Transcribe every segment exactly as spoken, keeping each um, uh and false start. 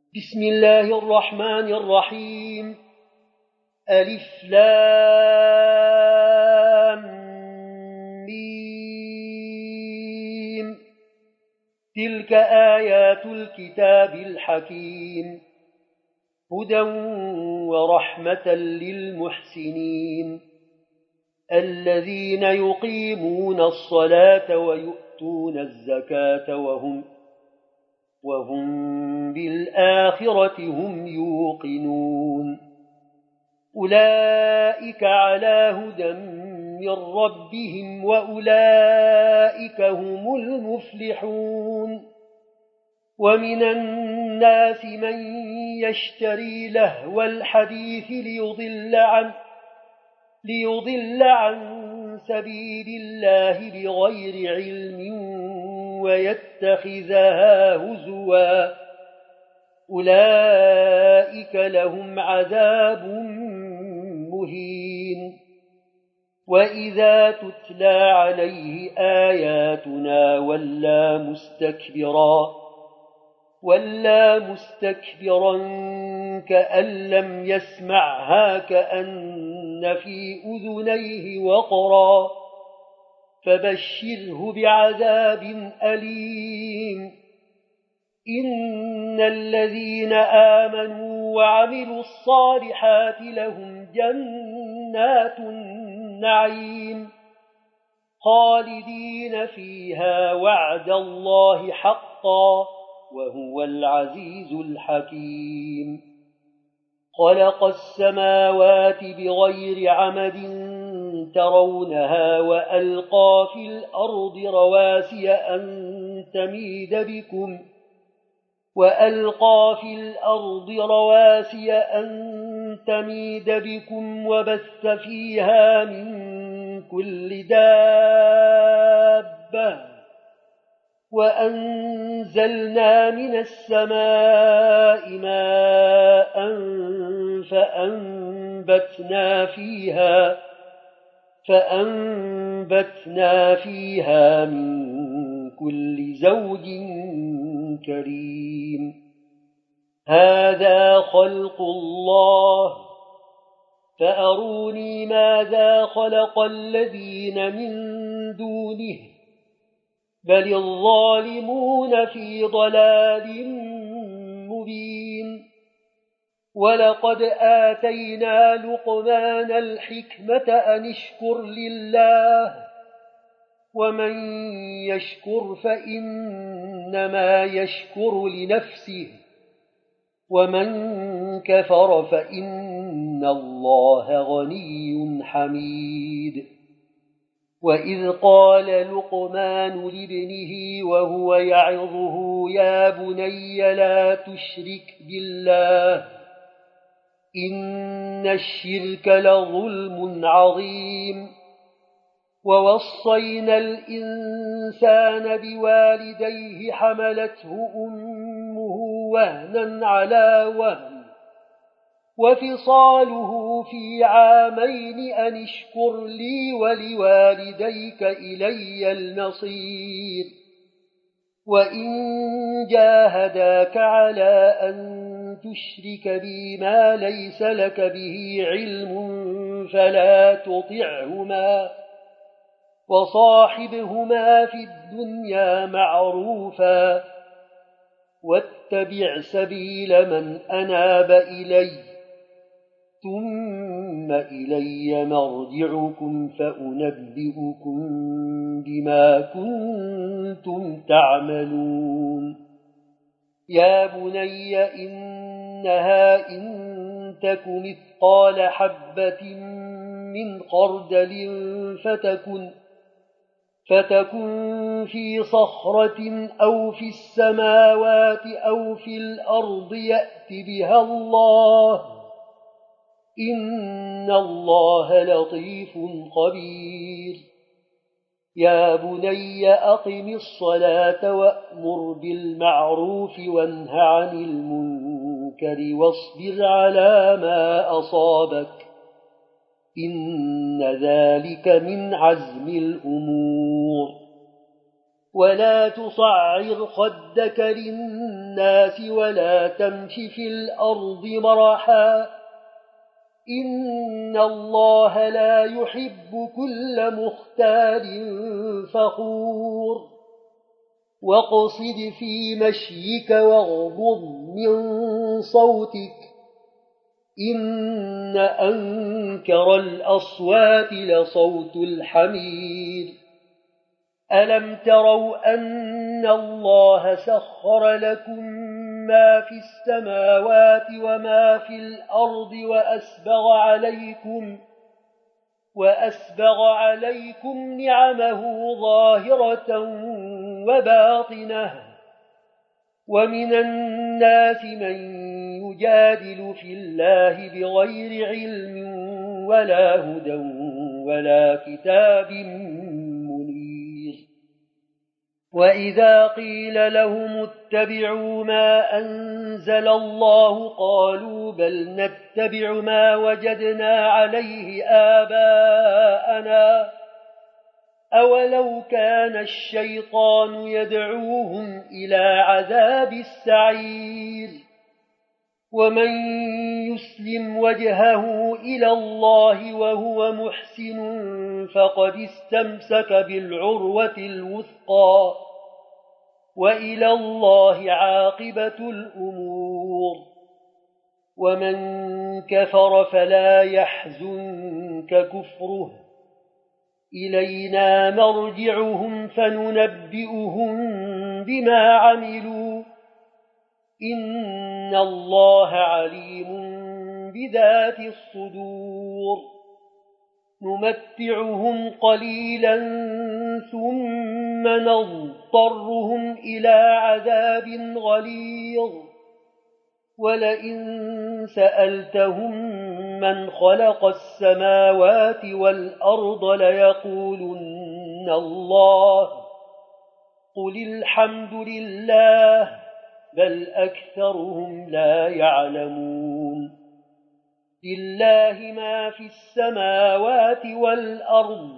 بسم الله الرحمن الرحيم. ألف لام ميم. تلك آيات الكتاب الحكيم، هدى ورحمة للمحسنين الذين يقيمون الصلاة ويؤتون الزكاة وهم وهم بالآخرة هم يوقنون. أولئك على هدى من ربهم وأولئك هم المفلحون. ومن الناس من يشتري لهو الحديث ليضل عن ليضل عن سبيل الله بغير علم ويتخذها هزوا، أولئك لهم عذاب مهين. وإذا تتلى عليه آياتنا ولا مستكبرا ولا مستكبرا كأن لم يسمعها كأن في أذنيه وقرا، فبشره بعذاب أليم. إن الذين آمنوا وعملوا الصالحات لهم جنات النعيم خالدين فيها وعد الله حقا وهو العزيز الحكيم. خلق السماوات بغير عمد ترونها وألقى في الأرض رواسي أن تميد بكم وألقى في الأرض رواسي أن تميد بكم وبث فيها من كل دابة وأنزلنا من السماء ماء فأنبتنا فيها فأنبتنا فيها من كل زوج كريم. هذا خلق الله فأروني ماذا خلق الذين من دونه بل الظالمون في ضلال مبين. ولقد آتينا لقمان الحكمة أن اشكر لله ومن يشكر فإنما يشكر لنفسه ومن كفر فإن الله غني حميد. وإذ قال لقمان لابنه وهو يعظه يا بني لا تشرك بالله إن الشرك لظلم عظيم. ووصينا الإنسان بوالديه حملته أمه وهنا على وهن وفصاله في عامين أن اشكر لي ولوالديك إلي المصير. وإن جاهداك على أن تشرك بي ما ليس لك به علم فلا تطعهما وصاحبهما في الدنيا معروفا واتبع سبيل من أناب إلي ثم إلي مرجعكم فأنبئكم بما كنتم تعملون. يا بني إنها إن تك مثقال حبة من خردل فتكن فتكن في صخرة أو في السماوات أو في الأرض يأت بها الله إن الله لطيف خبير. يا بني أقم الصلاة وأمر بالمعروف وانه عن المنكر واصبر على ما أصابك إن ذلك من عزم الأمور. ولا تصعر خدك للناس ولا تمش في الأرض مرحا إن الله لا يحب كل مختال فخور واقصد في مشيك واغضض من صوتك إن أنكر الأصوات لصوت الحمير ألم تروا أن الله سخر لكم ما في السماوات وما في الأرض وأسبغ عليكم وأسبغ عليكم نعمه ظاهرة وباطنة ومن الناس من يجادل في الله بغير علم ولا هدى ولا كتاب منير وإذا قيل لهم اتبعوا ما أنزل الله قالوا بل نتبع ما وجدنا عليه آباءنا أولو كان الشيطان يدعوهم إلى عذاب السعير ومن يسلم وجهه إلى الله وهو محسن فقد استمسك بالعروة الوثقى وإلى الله عاقبة الأمور ومن كفر فلا يحزنك كفره إلينا مرجعهم فننبئهم بما عملوا إن الله عليم بذات الصدور نمتعهم قليلا ثم نضطرهم إلى عذاب غليظ ولئن سألتهم من خلق السماوات والأرض ليقولن الله قل الحمد لله بل أكثرهم لا يعلمون لله ما في السماوات والأرض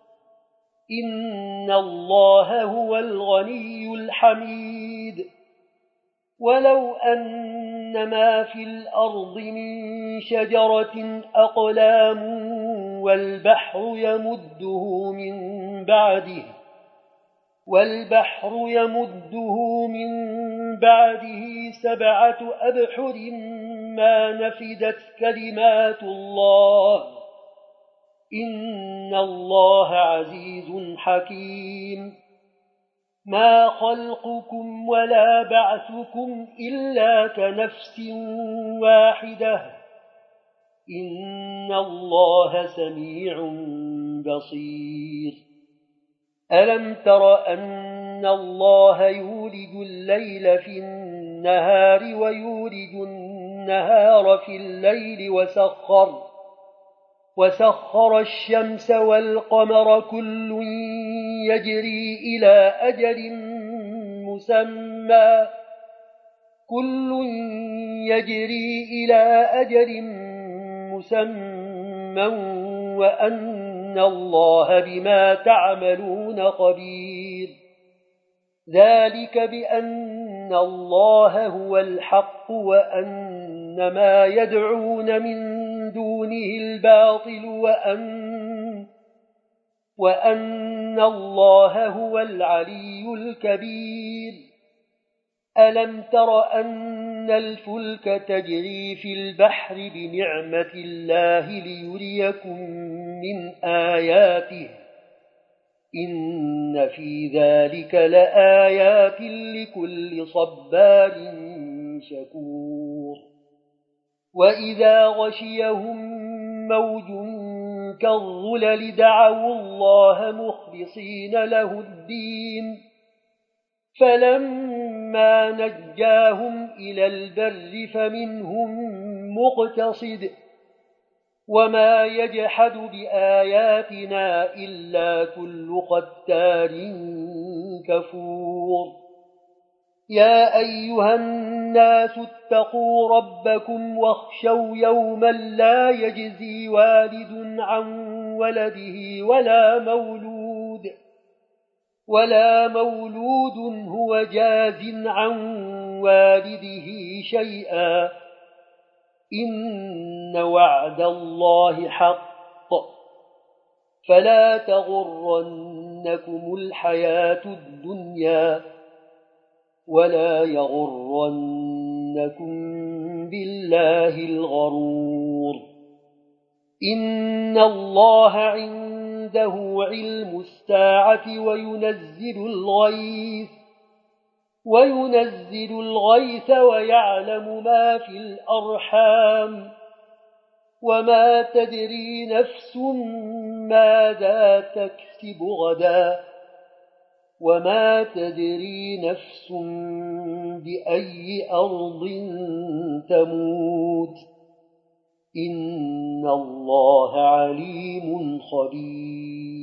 إن الله هو الغني الحميد ولو أن ما في الأرض من شجرة أقلام والبحر يمده من بعده والبحر يمده من بعده سبعة أبحر ما نفدت كلمات الله إن الله عزيز حكيم ما خلقكم ولا بعثكم إلا كنفس واحدة إن الله سميع بصير ألم تر أن الله يولج الليل في النهار ويولج النهار في الليل وسخر وسخر الشمس والقمر كل يجري إلى أجل مسمى كل يجري إلى أجل مسمى وأن الله بما تعملون خبير ذلك بأن الله هو الحق وأن ما يدعون من دونه الباطل وأن, وأن الله هو العلي الكبير ألم تر أن الفلك تجري في البحر بنعمة الله ليريكم من آياته إن في ذلك لآيات لكل صبار شكور وإذا غشيهم موج كالظلل دعوا الله مخلصين له الدين فلما نجاهم إلى البر فمنهم مقتصد وما يجحد بآياتنا إلا كل ختار كفور يا أيها الناس اتقوا ربكم واخشوا يوما لا يجزي والد عن ولده ولا مولود ولا مولود هو جاز عن والده شيئا إن وعد الله حق فلا تغرنكم الحياة الدنيا ولا يغرنكم بالله الغرور إن الله عنده علم الساعة وينزل الغيث وينزل الغيث ويعلم ما في الأرحام وما تدري نفس ماذا تكسب غدا وما تدري نفس بأي أرض تموت إن الله عليم خبير